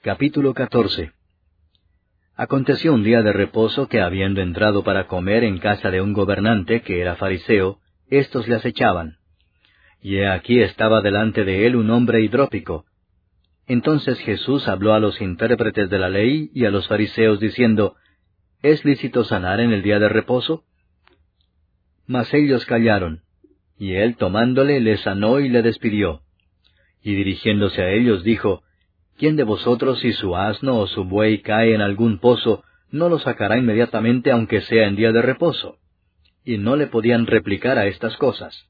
Capítulo 14. Aconteció un día de reposo que, habiendo entrado para comer en casa de un gobernante que era fariseo, éstos le acechaban. Y he aquí estaba delante de él un hombre hidrópico. Entonces Jesús habló a los intérpretes de la ley y a los fariseos, diciendo, ¿Es lícito sanar en el día de reposo? Mas ellos callaron, y él tomándole le sanó y le despidió. Y dirigiéndose a ellos dijo, ¿Quién de vosotros, si su asno o su buey cae en algún pozo, no lo sacará inmediatamente aunque sea en día de reposo? Y no le podían replicar a estas cosas.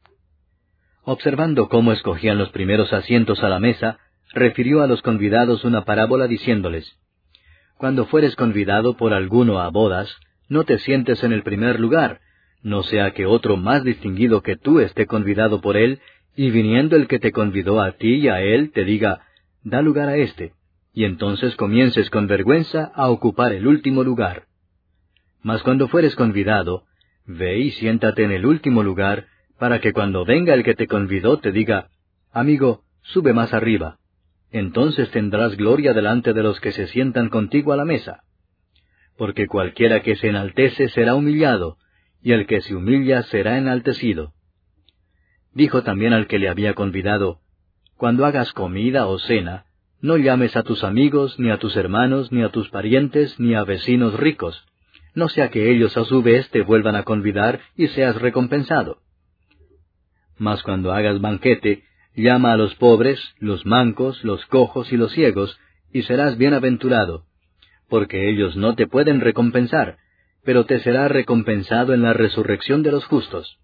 Observando cómo escogían los primeros asientos a la mesa, refirió a los convidados una parábola diciéndoles, Cuando fueres convidado por alguno a bodas, no te sientes en el primer lugar, no sea que otro más distinguido que tú esté convidado por él, y viniendo el que te convidó a ti y a él, te diga, da lugar a éste, y entonces comiences con vergüenza a ocupar el último lugar. Mas cuando fueres convidado, ve y siéntate en el último lugar, para que cuando venga el que te convidó te diga, amigo, sube más arriba. Entonces tendrás gloria delante de los que se sientan contigo a la mesa. Porque cualquiera que se enaltece será humillado, y el que se humilla será enaltecido. Dijo también al que le había convidado, Cuando hagas comida o cena, no llames a tus amigos, ni a tus hermanos, ni a tus parientes, ni a vecinos ricos, no sea que ellos a su vez te vuelvan a convidar y seas recompensado. Mas cuando hagas banquete, llama a los pobres, los mancos, los cojos y los ciegos, y serás bienaventurado, porque ellos no te pueden recompensar, pero te será recompensado en la resurrección de los justos.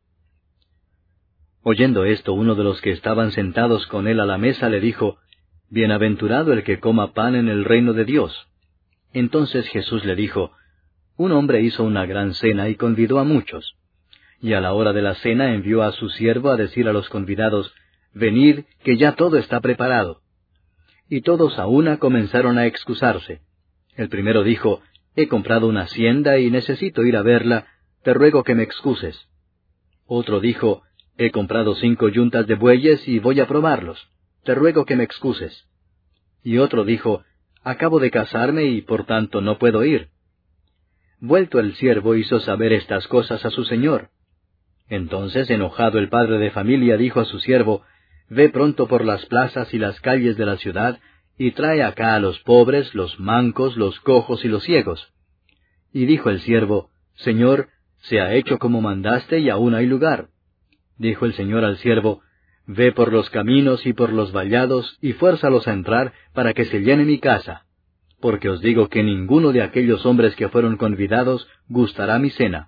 Oyendo esto, uno de los que estaban sentados con él a la mesa le dijo, Bienaventurado el que coma pan en el reino de Dios. Entonces Jesús le dijo, Un hombre hizo una gran cena y convidó a muchos. Y a la hora de la cena envió a su siervo a decir a los convidados, Venid, que ya todo está preparado. Y todos a una comenzaron a excusarse. El primero dijo, He comprado una hacienda y necesito ir a verla, te ruego que me excuses. Otro dijo, He comprado 5 yuntas de bueyes y voy a probarlos, te ruego que me excuses. Y otro dijo, Acabo de casarme y por tanto no puedo ir. Vuelto el siervo hizo saber estas cosas a su señor. Entonces, enojado el padre de familia dijo a su siervo, Ve pronto por las plazas y las calles de la ciudad, y trae acá a los pobres, los mancos, los cojos y los ciegos. Y dijo el siervo, Señor, se ha hecho como mandaste y aún hay lugar. Dijo el Señor al siervo, Ve por los caminos y por los vallados, y fuérzalos a entrar, para que se llene mi casa. Porque os digo que ninguno de aquellos hombres que fueron convidados gustará mi cena.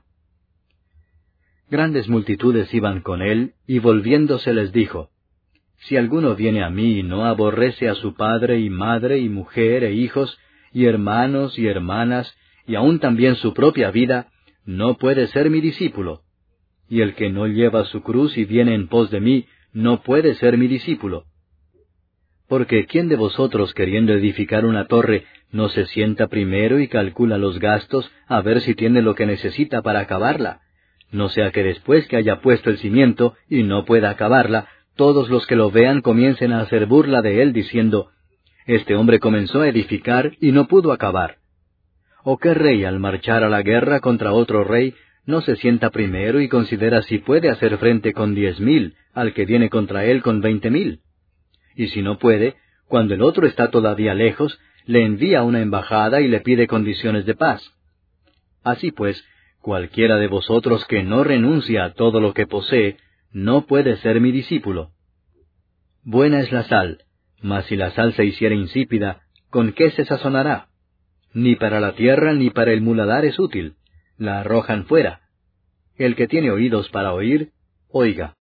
Grandes multitudes iban con él, y volviéndose les dijo, Si alguno viene a mí y no aborrece a su padre y madre y mujer e hijos, y hermanos y hermanas, y aun también su propia vida, no puede ser mi discípulo. Y el que no lleva su cruz y viene en pos de mí, no puede ser mi discípulo. Porque ¿quién de vosotros, queriendo edificar una torre, no se sienta primero y calcula los gastos, a ver si tiene lo que necesita para acabarla? No sea que después que haya puesto el cimiento y no pueda acabarla, todos los que lo vean comiencen a hacer burla de él, diciendo, Este hombre comenzó a edificar y no pudo acabar. ¿O qué rey al marchar a la guerra contra otro rey, no se sienta primero y considera si puede hacer frente con 10,000 al que viene contra él con 20,000? Y si no puede, cuando el otro está todavía lejos, le envía una embajada y le pide condiciones de paz. Así pues, cualquiera de vosotros que no renuncia a todo lo que posee, no puede ser mi discípulo. Buena es la sal, mas si la sal se hiciera insípida, ¿con qué se sazonará? Ni para la tierra ni para el muladar es útil, la arrojan fuera. El que tiene oídos para oír, oiga.